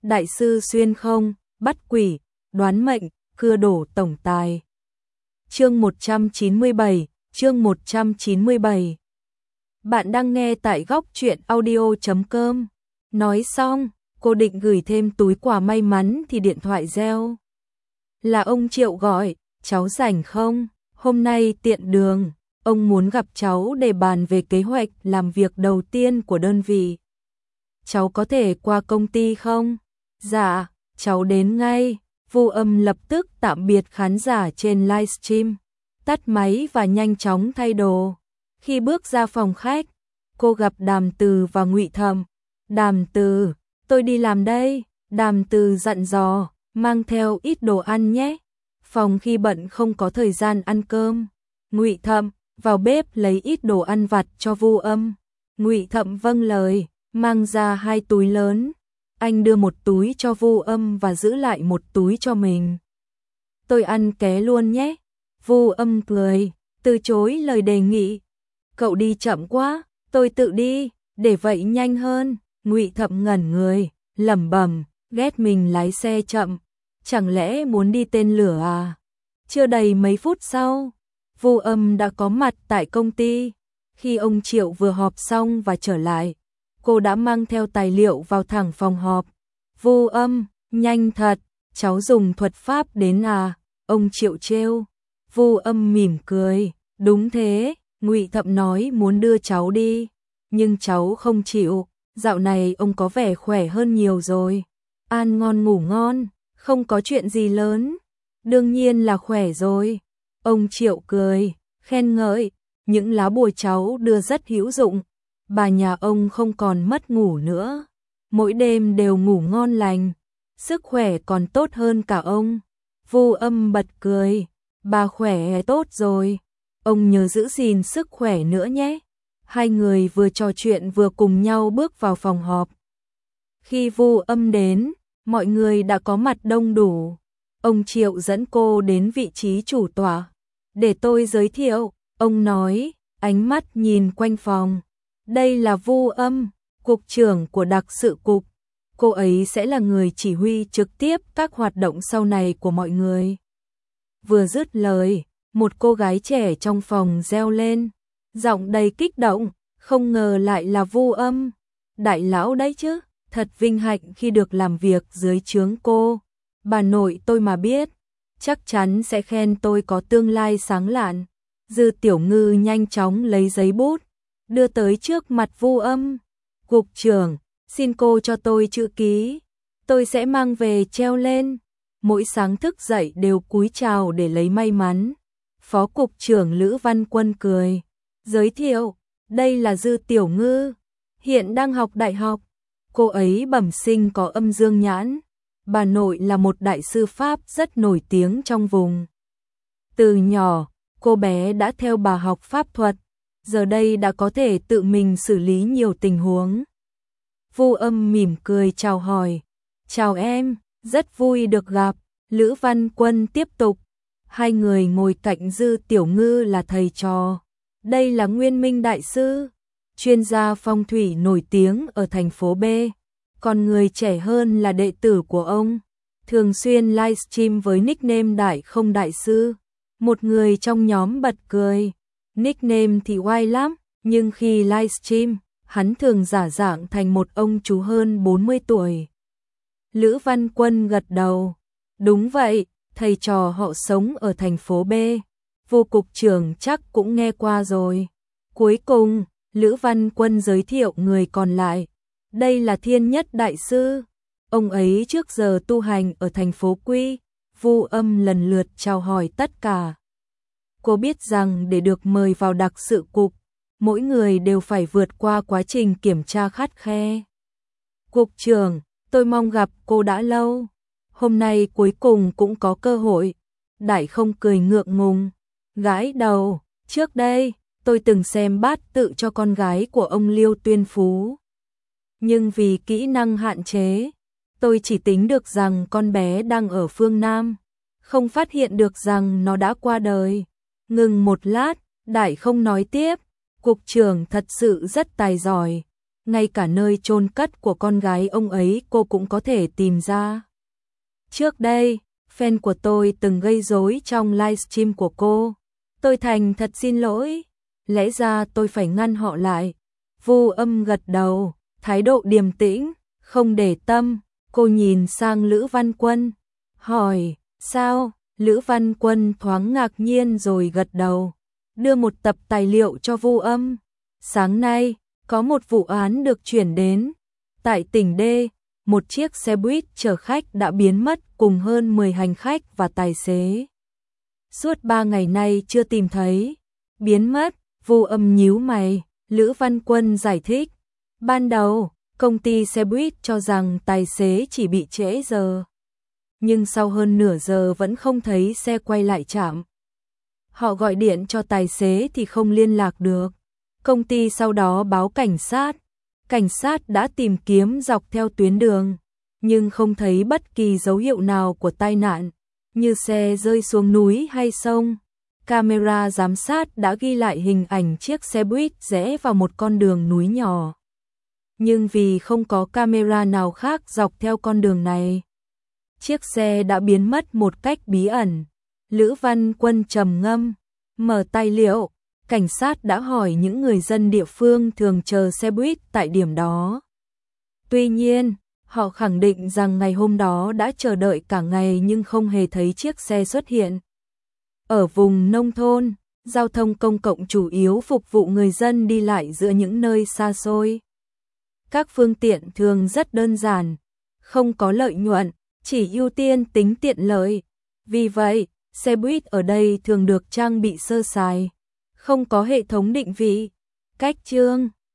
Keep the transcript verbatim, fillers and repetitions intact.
đại sư xuyên không, bắt quỷ, đoán mệnh, cưa đổ tổng tài. Chương một trăm chín mươi bảy, chương một trăm chín mươi bảy. Bạn đang nghe tại góc truyện audio chấm com. Nói xong, cô định gửi thêm túi quà may mắn thì điện thoại reo. Là ông Triệu gọi, cháu rảnh không? Hôm nay tiện đường, ông muốn gặp cháu để bàn về kế hoạch làm việc đầu tiên của đơn vị. Cháu có thể qua công ty không? Dạ, cháu đến ngay. Vu Âm lập tức tạm biệt khán giả trên livestream, tắt máy và nhanh chóng thay đồ. Khi bước ra phòng khách, cô gặp Đàm Từ và Ngụy Thẩm. Đàm Từ, tôi đi làm đây. Đàm Từ dặn dò, mang theo ít đồ ăn nhé. Phòng khi bận không có thời gian ăn cơm. Ngụy Thẩm, vào bếp lấy ít đồ ăn vặt cho Vu Âm. Ngụy Thẩm vâng lời, mang ra hai túi lớn. Anh đưa một túi cho Vu Âm và giữ lại một túi cho mình. Tôi ăn ké luôn nhé. Vu Âm cười, từ chối lời đề nghị. Cậu đi chậm quá, tôi tự đi, để vậy nhanh hơn. Ngụy Thẩm ngẩn người, lẩm bẩm, ghét mình lái xe chậm. Chẳng lẽ muốn đi tên lửa à? Chưa đầy mấy phút sau, Vu Âm đã có mặt tại công ty. Khi ông Triệu vừa họp xong và trở lại, cô đã mang theo tài liệu vào thẳng phòng họp. Vu Âm, nhanh thật, cháu dùng thuật pháp đến à? Ông Triệu trêu. Vu Âm mỉm cười, đúng thế, Ngụy Thẩm nói muốn đưa cháu đi, nhưng cháu không chịu. Dạo này ông có vẻ khỏe hơn nhiều rồi. Ăn ngon ngủ ngon, không có chuyện gì lớn. Đương nhiên là khỏe rồi. Ông Triệu cười, khen ngợi, những lá bùa cháu đưa rất hữu dụng. Bà nhà ông không còn mất ngủ nữa, mỗi đêm đều ngủ ngon lành, sức khỏe còn tốt hơn cả ông. Vu Âm bật cười, bà khỏe tốt rồi, ông nhớ giữ gìn sức khỏe nữa nhé. Hai người vừa trò chuyện vừa cùng nhau bước vào phòng họp. Khi Vu Âm đến, mọi người đã có mặt đông đủ. Ông Triệu dẫn cô đến vị trí chủ tọa. Để tôi giới thiệu, ông nói, ánh mắt nhìn quanh phòng. Đây là Vu Âm, cục trưởng của đặc sự cục. Cô ấy sẽ là người chỉ huy trực tiếp các hoạt động sau này của mọi người. Vừa dứt lời, một cô gái trẻ trong phòng reo lên, giọng đầy kích động, không ngờ lại là Vu Âm. Đại lão đấy chứ, thật vinh hạnh khi được làm việc dưới trướng cô. Bà nội tôi mà biết, chắc chắn sẽ khen tôi có tương lai sáng lạn. Dư Tiểu Ngư nhanh chóng lấy giấy bút, đưa tới trước mặt Vu Âm. Cục trưởng, xin cô cho tôi chữ ký, tôi sẽ mang về treo lên. Mỗi sáng thức dậy đều cúi chào để lấy may mắn. Phó cục trưởng Lữ Văn Quân cười, giới thiệu, đây là Dư Tiểu Ngư, hiện đang học đại học. Cô ấy bẩm sinh có âm dương nhãn. Bà nội là một đại sư Pháp rất nổi tiếng trong vùng. Từ nhỏ, cô bé đã theo bà học pháp thuật, giờ đây đã có thể tự mình xử lý nhiều tình huống. Vu Âm mỉm cười chào hỏi, chào em, rất vui được gặp. Lữ Văn Quân tiếp tục, hai người ngồi cạnh Dư Tiểu Ngư là thầy trò. Đây là Nguyên Minh đại sư, chuyên gia phong thủy nổi tiếng ở thành phố B. Còn người trẻ hơn là đệ tử của ông, thường xuyên livestream với nickname Đại Không Đại Sư. Một người trong nhóm bật cười, nickname thì oai lắm, nhưng khi livestream, hắn thường giả dạng thành một ông chú hơn bốn mươi tuổi. Lữ Văn Quân gật đầu, đúng vậy, thầy trò họ sống ở thành phố B. Vu cục trưởng chắc cũng nghe qua rồi. Cuối cùng, Lữ Văn Quân giới thiệu người còn lại. Đây là Thiên Nhất đại sư, ông ấy trước giờ tu hành ở thành phố Quy. Vu Âm lần lượt chào hỏi tất cả. Cô biết rằng để được mời vào đặc sự cục, mỗi người đều phải vượt qua quá trình kiểm tra khắt khe. Cục trưởng, tôi mong gặp cô đã lâu, hôm nay cuối cùng cũng có cơ hội. Đại Không cười ngượng ngùng, gãi đầu, trước đây, tôi từng xem bát tự cho con gái của ông Liêu Tuyên Phú. Nhưng vì kỹ năng hạn chế, tôi chỉ tính được rằng con bé đang ở phương Nam, không phát hiện được rằng nó đã qua đời. Ngừng một lát, Đại Không nói tiếp, cục trưởng thật sự rất tài giỏi. ngay cả nơi chôn cất của con gái ông ấy cô cũng có thể tìm ra. Trước đây, fan của tôi từng gây rối trong livestream của cô. Tôi thành thật xin lỗi. Lẽ ra tôi phải ngăn họ lại. Vu Âm gật đầu, thái độ điềm tĩnh, không để tâm. Cô nhìn sang Lữ Văn Quân, hỏi, sao? Lữ Văn Quân thoáng ngạc nhiên rồi gật đầu, đưa một tập tài liệu cho Vu Âm. Sáng nay, có một vụ án được chuyển đến. Tại tỉnh D, một chiếc xe buýt chở khách đã biến mất cùng hơn mười hành khách và tài xế. Suốt ba ngày nay chưa tìm thấy. Biến mất, Vu Âm nhíu mày, Lữ Văn Quân giải thích. Ban đầu, công ty xe buýt cho rằng tài xế chỉ bị trễ giờ. Nhưng sau hơn nửa giờ vẫn không thấy xe quay lại trạm. Họ gọi điện cho tài xế thì không liên lạc được. Công ty sau đó báo cảnh sát. Cảnh sát đã tìm kiếm dọc theo tuyến đường, nhưng không thấy bất kỳ dấu hiệu nào của tai nạn, như xe rơi xuống núi hay sông. Camera giám sát đã ghi lại hình ảnh chiếc xe buýt rẽ vào một con đường núi nhỏ. Nhưng vì không có camera nào khác dọc theo con đường này, chiếc xe đã biến mất một cách bí ẩn. Lữ Văn Quân trầm ngâm, mở tài liệu. Cảnh sát đã hỏi những người dân địa phương thường chờ xe buýt tại điểm đó. Tuy nhiên, họ khẳng định rằng ngày hôm đó đã chờ đợi cả ngày nhưng không hề thấy chiếc xe xuất hiện. Ở vùng nông thôn, giao thông công cộng chủ yếu phục vụ người dân đi lại giữa những nơi xa xôi. Các phương tiện thường rất đơn giản, không có lợi nhuận, chỉ ưu tiên tính tiện lợi. Vì vậy, xe buýt ở đây thường được trang bị sơ sài, không có hệ thống định vị, cách chương,